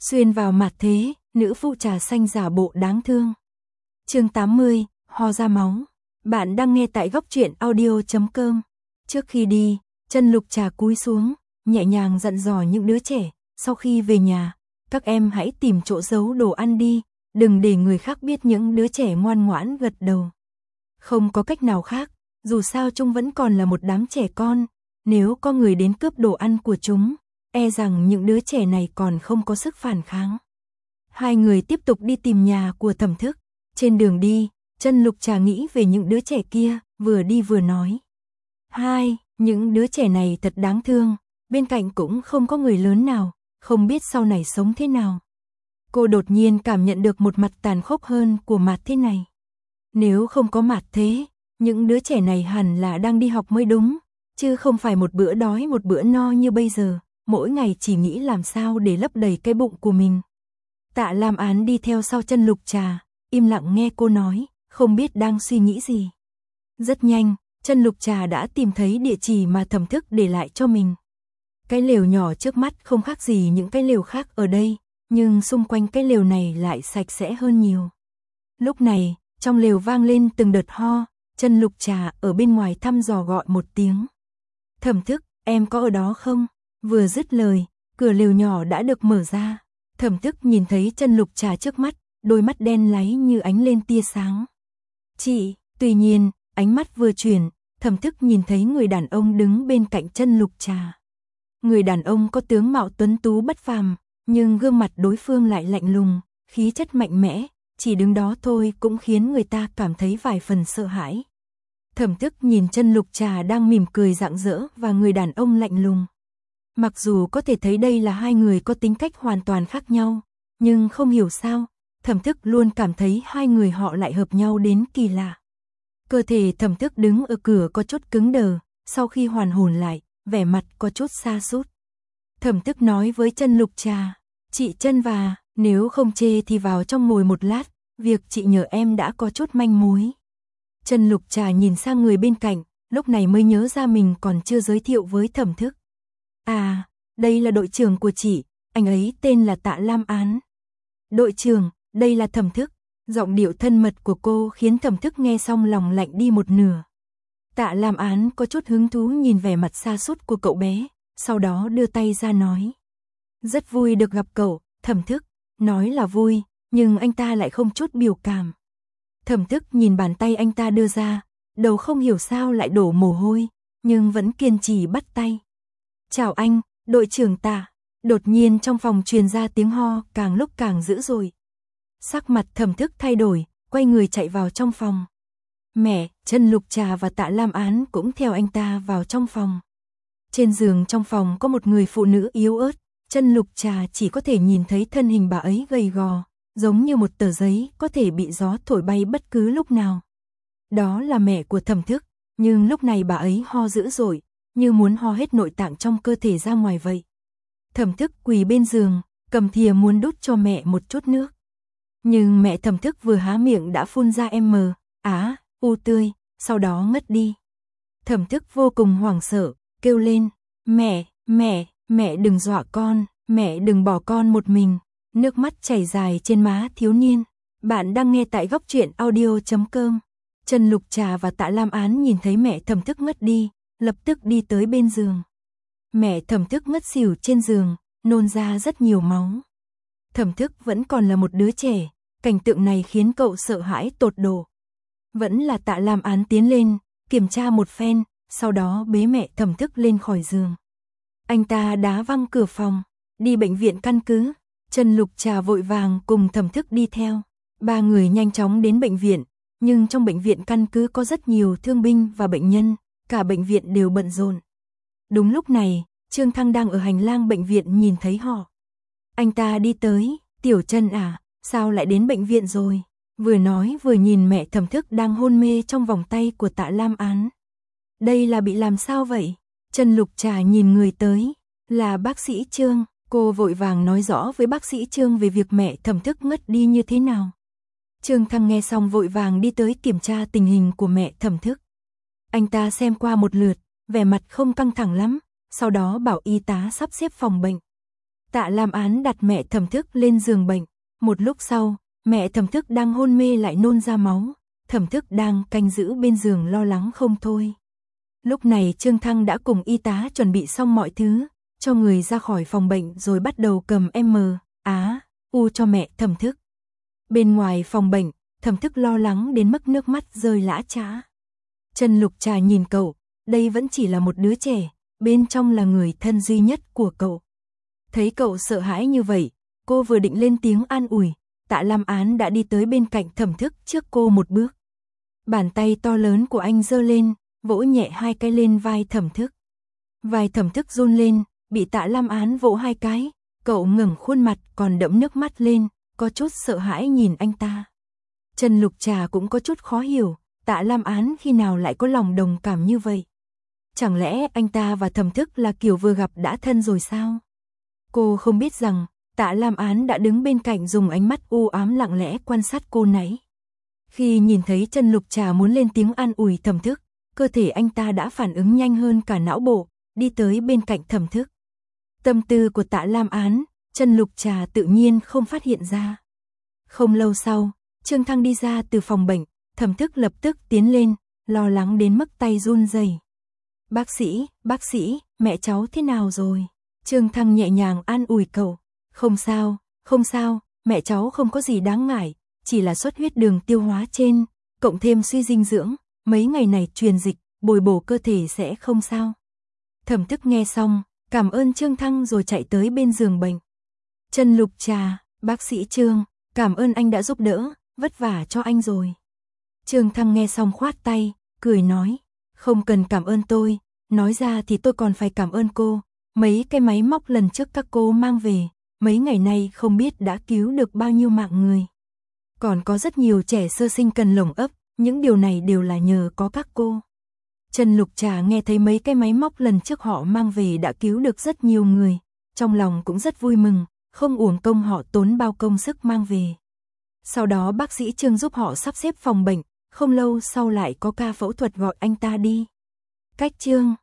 Xuyên vào mặt thế, nữ phụ trà xanh giả bộ đáng thương. Chương 80, ho ra máu. Bạn đang nghe tại góc truyện audio.com. Trước khi đi, chân Lục Trà cúi xuống, nhẹ nhàng dặn dò những đứa trẻ, sau khi về nhà, các em hãy tìm chỗ giấu đồ ăn đi, đừng để người khác biết. Những đứa trẻ ngoan ngoãn gật đầu. Không có cách nào khác, dù sao chúng vẫn còn là một đám trẻ con, nếu có người đến cướp đồ ăn của chúng, e rằng những đứa trẻ này còn không có sức phản kháng. Hai người tiếp tục đi tìm nhà của Thẩm Thức. Trên đường đi, chân Lục Trà nghĩ về những đứa trẻ kia, vừa đi vừa nói. Những đứa trẻ này thật đáng thương, bên cạnh cũng không có người lớn nào, không biết sau này sống thế nào. Cô đột nhiên cảm nhận được một mặt tàn khốc hơn của mặt thế này. Nếu không có mặt thế, những đứa trẻ này hẳn là đang đi học mới đúng, chứ không phải một bữa đói một bữa no như bây giờ, mỗi ngày chỉ nghĩ làm sao để lấp đầy cái bụng của mình. Tạ Lam Án đi theo sau chân Lục Trà, im lặng nghe cô nói, không biết đang suy nghĩ gì. Rất nhanh, chân Lục Trà đã tìm thấy địa chỉ mà Thẩm Thức để lại cho mình. Cái lều nhỏ trước mắt không khác gì những cái lều khác ở đây, nhưng xung quanh cái lều này lại sạch sẽ hơn nhiều. Lúc này, trong lều vang lên từng đợt ho, chân Lục Trà ở bên ngoài thăm dò gọi một tiếng. Thẩm Thức, em có ở đó không? Vừa dứt lời, cửa lều nhỏ đã được mở ra. Thẩm Thức nhìn thấy chân Lục Trà trước mắt, đôi mắt đen láy như ánh lên tia sáng. Chị, tuy nhiên, ánh mắt vừa chuyển, Thẩm Thức nhìn thấy người đàn ông đứng bên cạnh chân Lục Trà. Người đàn ông có tướng mạo tuấn tú bất phàm, nhưng gương mặt đối phương lại lạnh lùng, khí chất mạnh mẽ, chỉ đứng đó thôi cũng khiến người ta cảm thấy vài phần sợ hãi. Thẩm Thức nhìn chân Lục Trà đang mỉm cười rạng rỡ và người đàn ông lạnh lùng. Mặc dù có thể thấy đây là hai người có tính cách hoàn toàn khác nhau, nhưng không hiểu sao, Thẩm Thức luôn cảm thấy hai người họ lại hợp nhau đến kỳ lạ. Cơ thể Thẩm Thức đứng ở cửa có chút cứng đờ, sau khi hoàn hồn lại, vẻ mặt có chút sa sút. Thẩm Thức nói với chân Lục Trà, chị Chân và, nếu không chê thì vào trong ngồi một lát, việc chị nhờ em đã có chút manh mối. Chân Lục Trà nhìn sang người bên cạnh, lúc này mới nhớ ra mình còn chưa giới thiệu với Thẩm Thức. À, đây là đội trưởng của chị, anh ấy tên là Tạ Lam Án. Đội trưởng, đây là Thẩm Thức. Giọng điệu thân mật của cô khiến Thẩm Thức nghe xong lòng lạnh đi một nửa. Tạ Lam Án có chút hứng thú nhìn vẻ mặt sa sút của cậu bé, sau đó đưa tay ra nói. Rất vui được gặp cậu, Thẩm Thức. Nói là vui, nhưng anh ta lại không chút biểu cảm. Thẩm Thức nhìn bàn tay anh ta đưa ra, đầu không hiểu sao lại đổ mồ hôi, nhưng vẫn kiên trì bắt tay. Chào anh, đội trưởng Tạ. Đột nhiên trong phòng truyền ra tiếng ho càng lúc càng dữ dội. Sắc mặt Thẩm Thức thay đổi, quay người chạy vào trong phòng. Mẹ, chân Lục Trà và Tạ Lam Án cũng theo anh ta vào trong phòng. Trên giường trong phòng có một người phụ nữ yếu ớt, chân Lục Trà chỉ có thể nhìn thấy thân hình bà ấy gầy gò, giống như một tờ giấy có thể bị gió thổi bay bất cứ lúc nào. Đó là mẹ của Thẩm Thức, nhưng lúc này bà ấy ho dữ dội, như muốn ho hết nội tạng trong cơ thể ra ngoài vậy. Thẩm Thức quỳ bên giường, cầm thìa muốn đút cho mẹ một chút nước. Nhưng mẹ Thẩm Thức vừa há miệng đã phun ra u tươi, sau đó ngất đi. Thẩm Thức vô cùng hoảng sợ, kêu lên, mẹ đừng dọa con, mẹ đừng bỏ con một mình. Nước mắt chảy dài trên má thiếu niên. Bạn đang nghe tại góc truyện audio.com. Chân Lục Trà và Tạ Lam Án nhìn thấy mẹ Thẩm Thức ngất đi, lập tức đi tới bên giường. Mẹ Thẩm Thức ngất xỉu trên giường, nôn ra rất nhiều máu. Thẩm Thức vẫn còn là một đứa trẻ, cảnh tượng này khiến cậu sợ hãi tột độ. Vẫn là Tạ Lam Án tiến lên, kiểm tra một phen, sau đó bế mẹ Thẩm Thức lên khỏi giường. Anh ta đá văng cửa phòng, đi bệnh viện căn cứ. Chân Lục Trà vội vàng cùng Thẩm Thức đi theo. Ba người nhanh chóng đến bệnh viện, nhưng trong bệnh viện căn cứ có rất nhiều thương binh và bệnh nhân, cả bệnh viện đều bận rộn. Đúng lúc này, Trương Thăng đang ở hành lang bệnh viện nhìn thấy họ. Anh ta đi tới, Tiểu Chân à, sao lại đến bệnh viện rồi? Vừa nói vừa nhìn mẹ Thẩm Thức đang hôn mê trong vòng tay của Tạ Lam Án. Đây là bị làm sao vậy? Chân Lục Trà nhìn người tới, là bác sĩ Trương. Cô vội vàng nói rõ với bác sĩ Trương về việc mẹ Thẩm Thức ngất đi như thế nào. Trương Thăng nghe xong vội vàng đi tới kiểm tra tình hình của mẹ Thẩm Thức. Anh ta xem qua một lượt, vẻ mặt không căng thẳng lắm, sau đó bảo y tá sắp xếp phòng bệnh. Tạ Lam Án đặt mẹ Thẩm Thức lên giường bệnh. Một lúc sau, mẹ Thẩm Thức đang hôn mê lại nôn ra máu. Thẩm Thức đang canh giữ bên giường lo lắng không thôi. Lúc này Trương Thăng đã cùng y tá chuẩn bị xong mọi thứ, cho người ra khỏi phòng bệnh rồi bắt đầu cầm U cho mẹ Thẩm Thức. Bên ngoài phòng bệnh, Thẩm Thức lo lắng đến mức nước mắt rơi lã chã. Trần Lục Trà nhìn cậu, đây vẫn chỉ là một đứa trẻ, bên trong là người thân duy nhất của cậu. Thấy cậu sợ hãi như vậy, cô vừa định lên tiếng an ủi, Tạ Lam Án đã đi tới bên cạnh Thẩm Thức trước cô một bước. Bàn tay to lớn của anh giơ lên, vỗ nhẹ 2 cái lên vai Thẩm Thức. Vai Thẩm Thức run lên, bị Tạ Lam Án vỗ 2 cái, cậu ngẩng khuôn mặt còn đẫm nước mắt lên, có chút sợ hãi nhìn anh ta. Trần Lục Trà cũng có chút khó hiểu, Tạ Lam Án khi nào lại có lòng đồng cảm như vậy? Chẳng lẽ anh ta và Thẩm Thức là kiểu vừa gặp đã thân rồi sao? Cô không biết rằng, Tạ Lam Án đã đứng bên cạnh dùng ánh mắt u ám lặng lẽ quan sát cô nãy. Khi nhìn thấy Trần Lục Trà muốn lên tiếng an ủi Thẩm Thức, cơ thể anh ta đã phản ứng nhanh hơn cả não bộ, đi tới bên cạnh Thẩm Thức. Tâm tư của Tạ Lam Án, Trần Lục Trà tự nhiên không phát hiện ra. Không lâu sau, Trương Thăng đi ra từ phòng bệnh, Thẩm Thức lập tức tiến lên, lo lắng đến mức tay run rẩy. Bác sĩ, mẹ cháu thế nào rồi? Trương Thăng nhẹ nhàng an ủi cậu. Không sao, mẹ cháu không có gì đáng ngại, chỉ là xuất huyết đường tiêu hóa trên, cộng thêm suy dinh dưỡng, mấy ngày này truyền dịch, bồi bổ cơ thể sẽ không sao. Thẩm Thức nghe xong, cảm ơn Trương Thăng rồi chạy tới bên giường bệnh. Trần Lục Trà, bác sĩ Trương, cảm ơn anh đã giúp đỡ, vất vả cho anh rồi. Trương Thăng nghe xong khoát tay, cười nói, không cần cảm ơn tôi, nói ra thì tôi còn phải cảm ơn cô, mấy cái máy móc lần trước các cô mang về, mấy ngày nay không biết đã cứu được bao nhiêu mạng người. Còn có rất nhiều trẻ sơ sinh cần lồng ấp, những điều này đều là nhờ có các cô. Trần Lục Trà nghe thấy mấy cái máy móc lần trước họ mang về đã cứu được rất nhiều người, trong lòng cũng rất vui mừng, không uổng công họ tốn bao công sức mang về. Sau đó bác sĩ Trương giúp họ sắp xếp phòng bệnh, không lâu sau lại có ca phẫu thuật gọi anh ta đi. Cách Trương